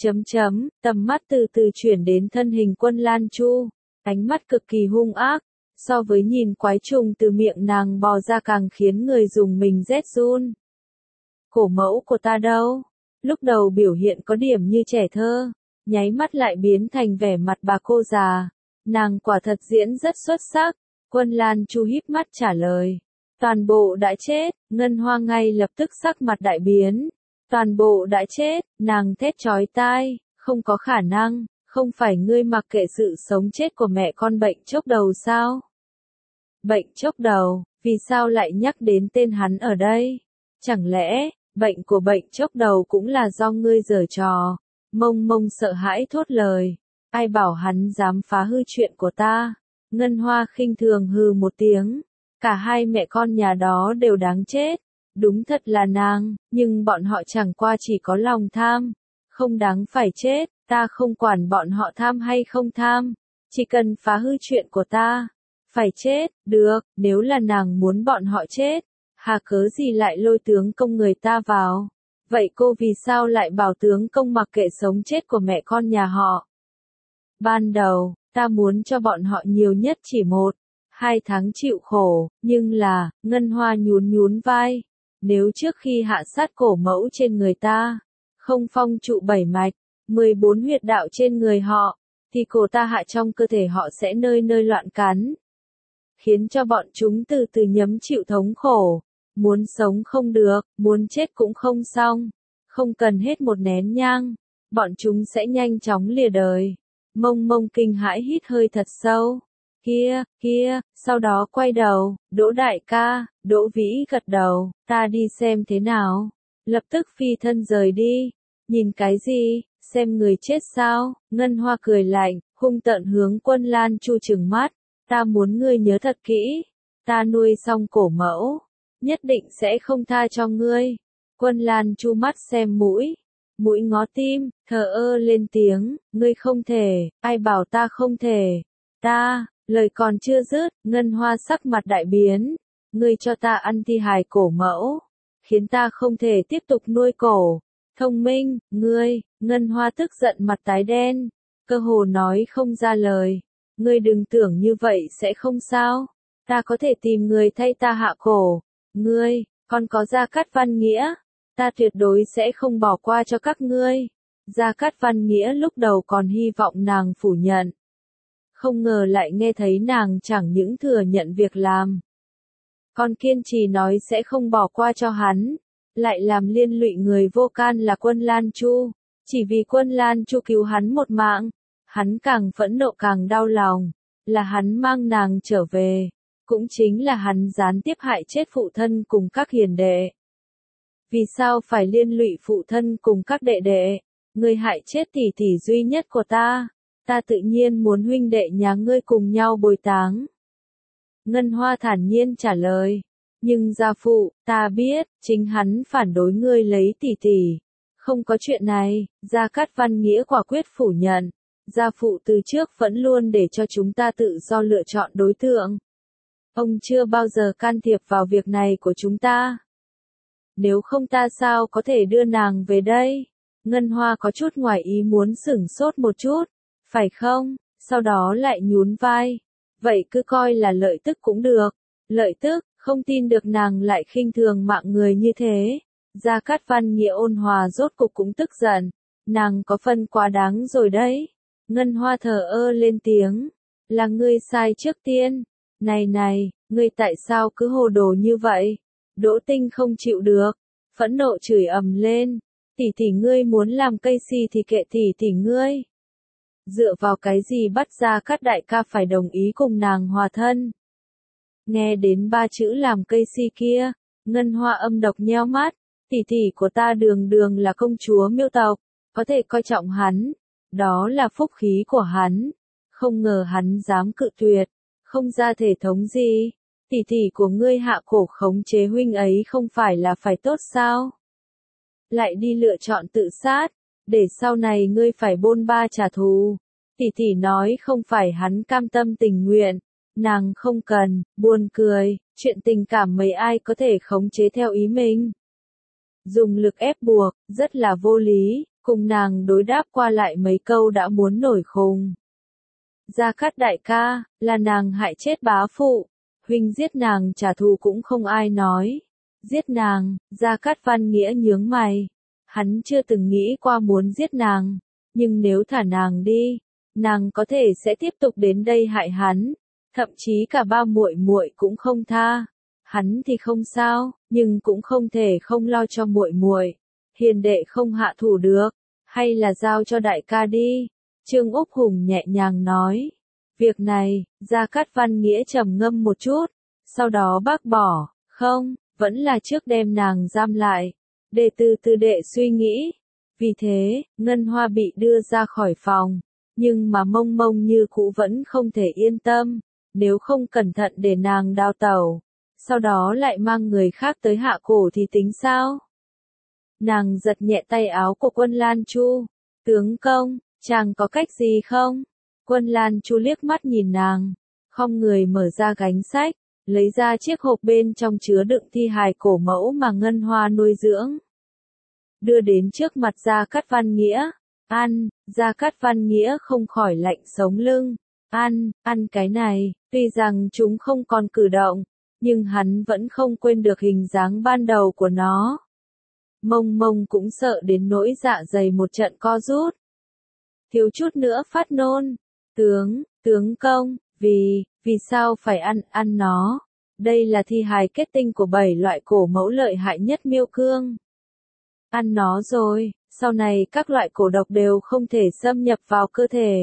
Tầm mắt từ từ chuyển đến thân hình Quân Lan Chu, ánh mắt cực kỳ hung ác, so với nhìn quái trùng từ miệng nàng bò ra càng khiến người dùng mình rét run. Cổ mẫu của ta đâu? Lúc đầu biểu hiện có điểm như trẻ thơ, nháy mắt lại biến thành vẻ mặt bà cô già. Nàng quả thật diễn rất xuất sắc. Quân Lan Chu híp mắt trả lời. Toàn bộ đã chết. Ngân Hoa ngay lập tức sắc mặt đại biến. Toàn bộ đã chết. Nàng thét chói tai. Không có khả năng. Không phải ngươi mặc kệ sự sống chết của mẹ con bệnh chốc đầu sao? Bệnh chốc đầu, vì sao lại nhắc đến tên hắn ở đây? Chẳng lẽ, bệnh của bệnh chốc đầu cũng là do ngươi giở trò? Mông Mông sợ hãi thốt lời. Ai bảo hắn dám phá hư chuyện của ta? Ngân Hoa khinh thường hừ một tiếng. Cả 2 mẹ con nhà đó đều đáng chết. Đúng thật là nàng, nhưng bọn họ chẳng qua chỉ có lòng tham. Không đáng phải chết, ta không quản bọn họ tham hay không tham. Chỉ cần phá hư chuyện của ta. Phải chết, được, nếu là nàng muốn bọn họ chết. Hà cớ gì lại lôi tướng công người ta vào? Vậy cô vì sao lại bảo tướng công mặc kệ sống chết của mẹ con nhà họ? Ban đầu, ta muốn cho bọn họ nhiều nhất chỉ 1-2 tháng chịu khổ, nhưng là, Ngân Hoa nhún vai. Nếu trước khi hạ sát cổ mẫu trên người ta, không phong trụ 7 mạch, 14 huyệt đạo trên người họ, thì cổ ta hạ trong cơ thể họ sẽ nơi nơi loạn cắn. khiến cho bọn chúng từ từ nhấm chịu thống khổ. Muốn sống không được, muốn chết cũng không xong. Không cần hết một nén nhang, bọn chúng sẽ nhanh chóng lìa đời. Mông Mông kinh hãi hít hơi thật sâu. Kia, kia, sau đó quay đầu, Đỗ đại ca, Đỗ Vĩ gật đầu, ta đi xem thế nào. Lập tức phi thân rời đi. Nhìn cái gì, xem người chết sao? Ngân Hoa cười lạnh, hung tợn hướng Quân Lan Chu trừng mắt. Ta muốn ngươi nhớ thật kỹ. Ta nuôi xong cổ mẫu, nhất định sẽ không tha cho ngươi. Quân Lan Chu mắt xem mũi, mũi ngó tim, thờ ơ lên tiếng, ngươi không thể, ai bảo ta không thể. Ta, lời còn chưa dứt, Ngân Hoa sắc mặt đại biến. Ngươi cho ta ăn thi hài cổ mẫu, khiến ta không thể tiếp tục nuôi cổ. Thông minh, ngươi, Ngân Hoa tức giận mặt tái đen, cơ hồ nói không ra lời. Ngươi đừng tưởng như vậy sẽ không sao. Ta có thể tìm người thay ta hạ cổ. Ngươi, còn có Gia Cát Văn Nghĩa. Ta tuyệt đối sẽ không bỏ qua cho các ngươi. Gia Cát Văn Nghĩa lúc đầu còn hy vọng nàng phủ nhận. Không ngờ lại nghe thấy nàng chẳng những thừa nhận việc làm, còn kiên trì nói sẽ không bỏ qua cho hắn. Lại làm liên lụy người vô can là Quân Lan Chu. Chỉ vì Quân Lan Chu cứu hắn một mạng. Hắn càng phẫn nộ càng đau lòng. Là hắn mang nàng trở về. Cũng chính là hắn gián tiếp hại chết phụ thân cùng các hiền đệ. Vì sao phải liên lụy phụ thân cùng các đệ đệ? Ngươi hại chết tỷ tỷ duy nhất của ta. Ta tự nhiên muốn huynh đệ nhà ngươi cùng nhau bồi táng. Ngân Hoa thản nhiên trả lời. Nhưng gia phụ, ta biết, chính hắn phản đối ngươi lấy tỷ tỷ. Không có chuyện này, Gia Cát Văn Nghĩa quả quyết phủ nhận. Gia phụ từ trước vẫn luôn để cho chúng ta tự do lựa chọn đối tượng. Ông chưa bao giờ can thiệp vào việc này của chúng ta. Nếu không ta sao có thể đưa nàng về đây? Ngân Hoa có chút ngoài ý muốn sửng sốt một chút. Phải không? Sau đó lại nhún vai. Vậy cứ coi là lợi tức cũng được. Lợi tức, không tin được nàng lại khinh thường mạng người như thế. Gia Cát Văn Nghĩa ôn hòa rốt cục cũng tức giận. Nàng có phân quá đáng rồi đấy. Ngân Hoa thờ ơ lên tiếng. Là ngươi sai trước tiên. Này này, ngươi tại sao cứ hồ đồ như vậy? Đỗ Tinh không chịu được. Phẫn nộ chửi ầm lên. Tỷ tỷ ngươi muốn làm cây si thì kệ tỷ tỷ ngươi. Dựa vào cái gì bắt Gia Cát đại ca phải đồng ý cùng nàng hòa thân? Nghe đến ba chữ làm cây si kia, Ngân Hoa âm độc nheo mắt. Tỷ tỷ của ta đường đường là công chúa Miêu tộc, có thể coi trọng hắn. Đó là phúc khí của hắn. Không ngờ hắn dám cự tuyệt. Không ra thể thống gì. Tỷ tỷ của ngươi hạ cổ khống chế huynh ấy không phải là phải tốt sao? Lại đi lựa chọn tự sát, để sau này ngươi phải bôn ba trả thù. Tỷ tỷ nói không phải hắn cam tâm tình nguyện. Nàng không cần, buồn cười, chuyện tình cảm mấy ai có thể khống chế theo ý mình. Dùng lực ép buộc, rất là vô lý, cùng nàng đối đáp qua lại mấy câu đã muốn nổi khùng. Gia Cát đại ca, là nàng hại chết bá phụ. Huynh giết nàng trả thù cũng không ai nói. Giết nàng, Gia Cát Văn Nghĩa nhướng mày. Hắn chưa từng nghĩ qua muốn giết nàng. Nhưng nếu thả nàng đi, nàng có thể sẽ tiếp tục đến đây hại hắn. Thậm chí cả ba muội muội cũng không tha. Hắn thì không sao, nhưng cũng không thể không lo cho muội muội. Hiền đệ không hạ thủ được, hay là giao cho đại ca đi. Trương Úc Hùng nhẹ nhàng nói. Việc này, Gia Cát Văn Nghĩa trầm ngâm một chút, sau đó bác bỏ, không, vẫn là trước đem nàng giam lại, để từ từ đệ suy nghĩ. Vì thế, Ngân Hoa bị đưa ra khỏi phòng, nhưng mà Mông Mông như cũ vẫn không thể yên tâm, nếu không cẩn thận để nàng đào tẩu, sau đó lại mang người khác tới hạ cổ thì tính sao? Nàng giật nhẹ tay áo của Quân Lan Chu, tướng công, chàng có cách gì không? Quân Lan Chu liếc mắt nhìn nàng, không người mở ra gánh sách, lấy ra chiếc hộp bên trong chứa đựng thi hài cổ mẫu mà Ngân Hoa nuôi dưỡng. Đưa đến trước mặt Gia Cát Văn Nghĩa, ăn, Gia Cát Văn Nghĩa không khỏi lạnh sống lưng, ăn cái này, tuy rằng chúng không còn cử động, nhưng hắn vẫn không quên được hình dáng ban đầu của nó. Mông Mông cũng sợ đến nỗi dạ dày một trận co rút. Thiếu chút nữa phát nôn. Tướng công, Vì sao phải ăn nó? Đây là thi hài kết tinh của 7 loại cổ mẫu lợi hại nhất miêu cương. Ăn nó rồi, sau này các loại cổ độc đều không thể xâm nhập vào cơ thể.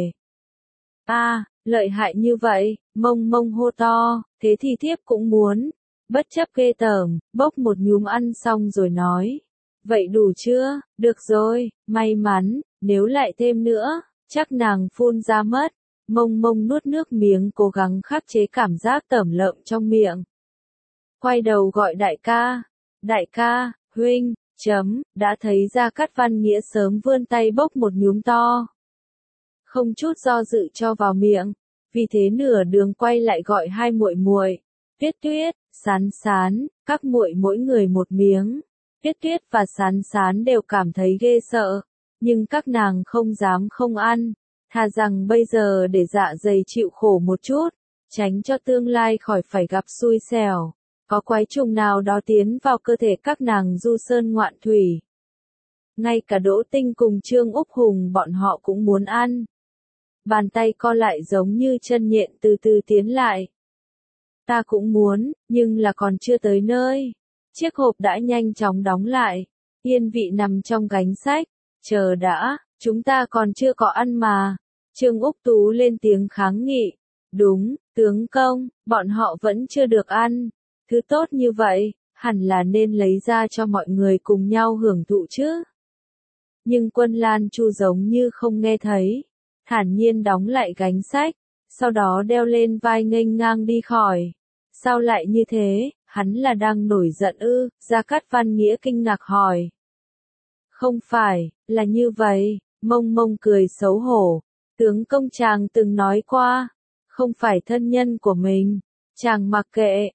Lợi hại như vậy, Mông Mông hô to, thế thì thiếp cũng muốn. Bất chấp ghê tởm, bốc một nhúm ăn xong rồi nói. Vậy đủ chưa? Được rồi, may mắn, nếu lại thêm nữa, chắc nàng phun ra mất. Mông Mông nuốt nước miếng cố gắng khắc chế cảm giác tởm lợm trong miệng. Quay đầu gọi đại ca. Đại ca, huynh, đã thấy Gia Cát Văn Nghĩa sớm vươn tay bốc một nhúm to. Không chút do dự cho vào miệng, vì thế nửa đường quay lại gọi hai muội muội, Tuyết Tuyết, Sán Sán, các muội mỗi người một miếng. Tuyết Tuyết và Sán Sán đều cảm thấy ghê sợ, nhưng các nàng không dám không ăn, thà rằng bây giờ để dạ dày chịu khổ một chút, tránh cho tương lai khỏi phải gặp xui xẻo, có quái trùng nào đó tiến vào cơ thể các nàng du sơn ngoạn thủy. Ngay cả Đỗ Tinh cùng Trương Úc Hùng bọn họ cũng muốn ăn. Bàn tay co lại giống như chân nhện từ từ tiến lại. Ta cũng muốn, nhưng là còn chưa tới nơi. Chiếc hộp đã nhanh chóng đóng lại. Yên vị nằm trong gánh sách. Chờ đã, chúng ta còn chưa có ăn mà. Trương Úc Tú lên tiếng kháng nghị. Đúng, tướng công, bọn họ vẫn chưa được ăn. Thứ tốt như vậy, hẳn là nên lấy ra cho mọi người cùng nhau hưởng thụ chứ. Nhưng Quân Lan Chu giống như không nghe thấy. Thản nhiên đóng lại gánh sách, sau đó đeo lên vai nghênh ngang đi khỏi. Sao lại như thế, hắn là đang nổi giận ư? Gia Cát Văn Nghĩa kinh ngạc hỏi. Không phải, là như vậy, Mông Mông cười xấu hổ. Tướng công chàng từng nói qua, không phải thân nhân của mình, chàng mặc kệ,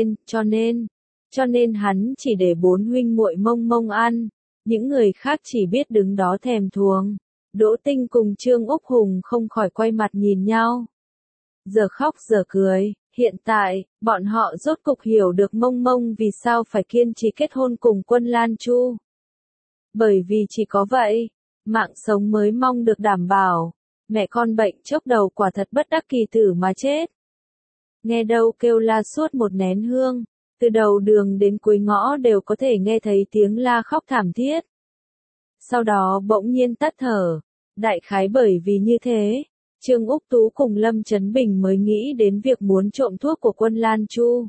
cho nên hắn chỉ để 4 huynh muội Mông Mông ăn, những người khác chỉ biết đứng đó thèm thuồng. Đỗ Tinh cùng Trương Úc Hùng không khỏi quay mặt nhìn nhau. Giờ khóc giờ cười, hiện tại, bọn họ rốt cục hiểu được Mông Mông vì sao phải kiên trì kết hôn cùng Quân Lan Chu. Bởi vì chỉ có vậy, mạng sống mới mong được đảm bảo. Mẹ con bệnh chốc đầu quả thật bất đắc kỳ tử mà chết. Nghe đâu kêu la suốt một nén hương, từ đầu đường đến cuối ngõ đều có thể nghe thấy tiếng la khóc thảm thiết. Sau đó bỗng nhiên tắt thở. Đại khái bởi vì như thế, Trương Úc Tú cùng Lâm Chấn Bình mới nghĩ đến việc muốn trộm thuốc của Quân Lan Chu.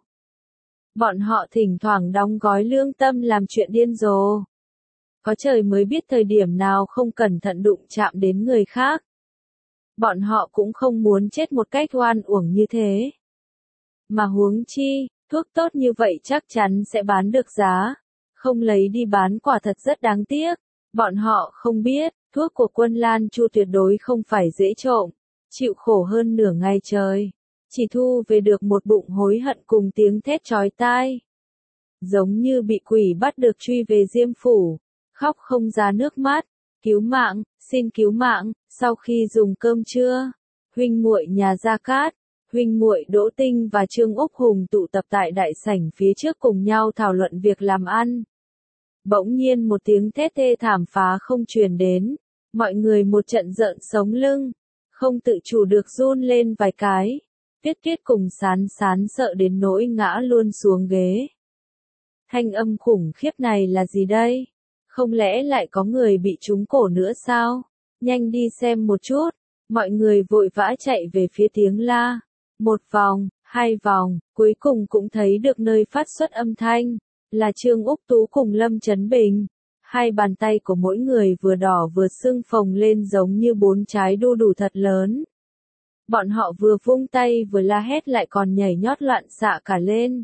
Bọn họ thỉnh thoảng đóng gói lương tâm làm chuyện điên rồ. Có trời mới biết thời điểm nào không cẩn thận đụng chạm đến người khác. Bọn họ cũng không muốn chết một cách oan uổng như thế. Mà huống chi, thuốc tốt như vậy chắc chắn sẽ bán được giá. Không lấy đi bán quả thật rất đáng tiếc. Bọn họ không biết, thuốc của Quân Lan Chu tuyệt đối không phải dễ trộm, chịu khổ hơn nửa ngày trời, chỉ thu về được một bụng hối hận cùng tiếng thét chói tai. Giống như bị quỷ bắt được truy về Diêm Phủ, khóc không ra nước mắt, cứu mạng, xin cứu mạng. Sau khi dùng cơm trưa, huynh muội nhà Gia Cát, huynh muội Đỗ Tinh và Trương Úc Hùng tụ tập tại đại sảnh phía trước cùng nhau thảo luận việc làm ăn. Bỗng nhiên một tiếng thét thê thảm phá không truyền đến, mọi người một trận rợn sống lưng, không tự chủ được run lên vài cái. Tuyết Tuyết cùng Sán Sán sợ đến nỗi ngã luôn xuống ghế. Thanh âm khủng khiếp này là gì đây? Không lẽ lại có người bị trúng cổ nữa sao? Nhanh đi xem một chút. Mọi người vội vã chạy về phía tiếng la. Một vòng, hai vòng, cuối cùng cũng thấy được nơi phát xuất âm thanh. Là Trương Úc Tú cùng Lâm Chấn Bình. Hai bàn tay của mỗi người vừa đỏ vừa sưng phồng lên giống như 4 trái đu đủ thật lớn. Bọn họ vừa vung tay vừa la hét lại còn nhảy nhót loạn xạ cả lên.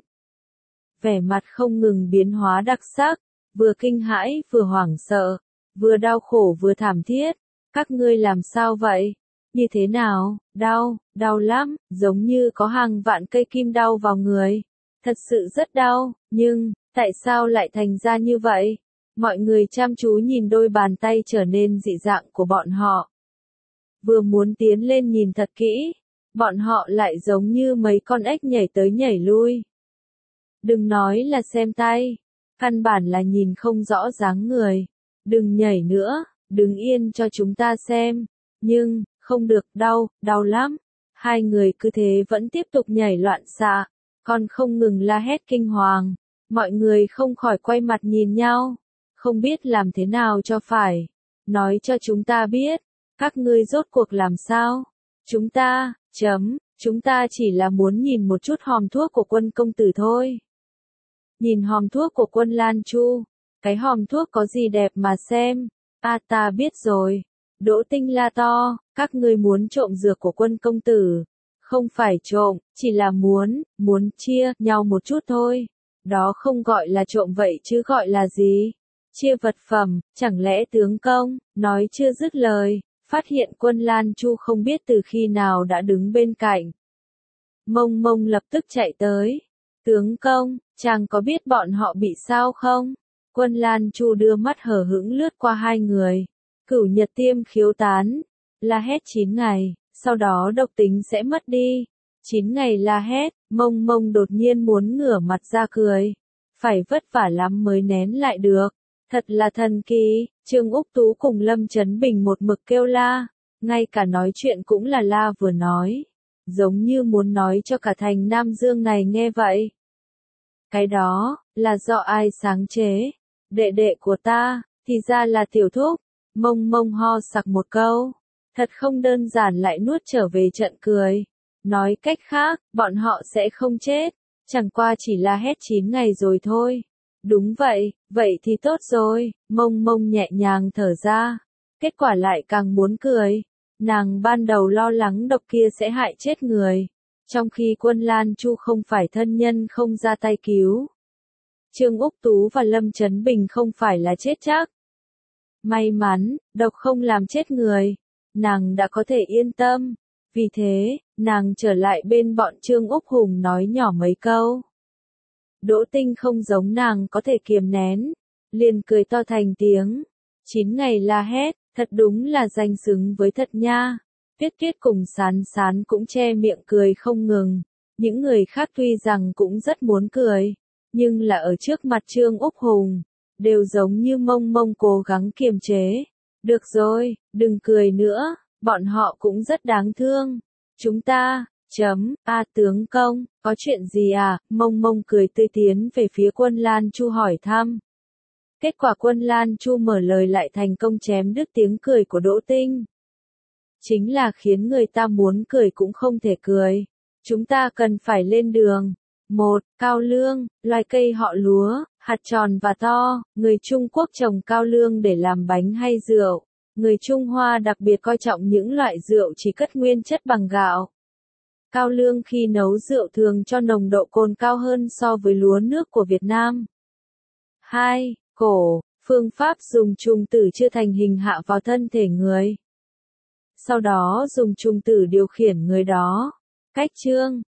Vẻ mặt không ngừng biến hóa đặc sắc, vừa kinh hãi vừa hoảng sợ, vừa đau khổ vừa thảm thiết. Các ngươi làm sao vậy? Như thế nào? Đau lắm, giống như có hàng vạn cây kim đau vào người. Thật sự rất đau, nhưng, tại sao lại thành ra như vậy? Mọi người chăm chú nhìn đôi bàn tay trở nên dị dạng của bọn họ. Vừa muốn tiến lên nhìn thật kỹ, bọn họ lại giống như mấy con ếch nhảy tới nhảy lui. Đừng nói là xem tay, căn bản là nhìn không rõ dáng người. Đừng nhảy nữa, đứng yên cho chúng ta xem. Nhưng, không được, đau lắm. Hai người cứ thế vẫn tiếp tục nhảy loạn xạ, còn không ngừng la hét kinh hoàng. Mọi người không khỏi quay mặt nhìn nhau, không biết làm thế nào cho phải. Nói cho chúng ta biết, các ngươi rốt cuộc làm sao? Chúng ta chỉ là muốn nhìn một chút hòm thuốc của Quân công tử thôi. Nhìn hòm thuốc của Quân Lan Chu, cái hòm thuốc có gì đẹp mà xem. Ta biết rồi. Đỗ Tinh la to, các ngươi muốn trộm dược của Quân công tử. Không phải trộm, chỉ là muốn chia nhau một chút thôi. Đó không gọi là trộm vậy chứ gọi là gì? Chia vật phẩm, chẳng lẽ tướng công, nói chưa dứt lời, phát hiện Quân Lan Chu không biết từ khi nào đã đứng bên cạnh. Mông Mông lập tức chạy tới. Tướng công, chàng có biết bọn họ bị sao không? Quân Lan Chu đưa mắt hờ hững lướt qua hai người. Cửu Nhật Tiêm khiếu tán, la hét 9 ngày, sau đó độc tính sẽ mất đi. 9 ngày la hét, Mông Mông đột nhiên muốn ngửa mặt ra cười. Phải vất vả lắm mới nén lại được. Thật là thần kỳ, Trương Úc Tú cùng Lâm Chấn Bình một mực kêu la, ngay cả nói chuyện cũng là la vừa nói. Giống như muốn nói cho cả thành Nam Dương này nghe vậy. Cái đó, là do ai sáng chế? Đệ đệ của ta, thì ra là Tiểu Thúc. Mông Mông ho sặc một câu. Thật không đơn giản lại nuốt trở về trận cười. Nói cách khác, bọn họ sẽ không chết. Chẳng qua chỉ là hét 9 ngày rồi thôi. Đúng vậy, vậy thì tốt rồi. Mông Mông nhẹ nhàng thở ra. Kết quả lại càng muốn cười. Nàng ban đầu lo lắng độc kia sẽ hại chết người. Trong khi Quân Lan Chu không phải thân nhân không ra tay cứu. Trương Úc Tú và Lâm Chấn Bình không phải là chết chắc. May mắn, độc không làm chết người. Nàng đã có thể yên tâm. Vì thế, nàng trở lại bên bọn Trương Úc Hùng nói nhỏ mấy câu. Đỗ Tinh không giống nàng có thể kiềm nén. Liền cười to thành tiếng. 9 ngày la hét, thật đúng là danh xứng với thật nha. Tuyết Tuyết cùng Sán Sán cũng che miệng cười không ngừng. Những người khác tuy rằng cũng rất muốn cười. Nhưng là ở trước mặt Trương Úc Hùng. Đều giống như Mông Mông cố gắng kiềm chế. Được rồi, đừng cười nữa, bọn họ cũng rất đáng thương. Chúng ta, tướng công, có chuyện gì à? Mông Mông cười tươi tiến về phía Quân Lan Chu hỏi thăm. Kết quả Quân Lan Chu mở lời lại thành công chém đứt tiếng cười của Đỗ Tinh. Chính là khiến người ta muốn cười cũng không thể cười. Chúng ta cần phải lên đường. 1. Cao lương, loài cây họ lúa, hạt tròn và to. Người Trung Quốc trồng cao lương để làm bánh hay rượu. Người Trung Hoa đặc biệt coi trọng những loại rượu chỉ cất nguyên chất bằng gạo. Cao lương khi nấu rượu thường cho nồng độ cồn cao hơn so với lúa nước của Việt Nam. 2. Cổ, phương pháp dùng trùng tử chưa thành hình hạ vào thân thể người. Sau đó dùng trùng tử điều khiển người đó. Cách chương,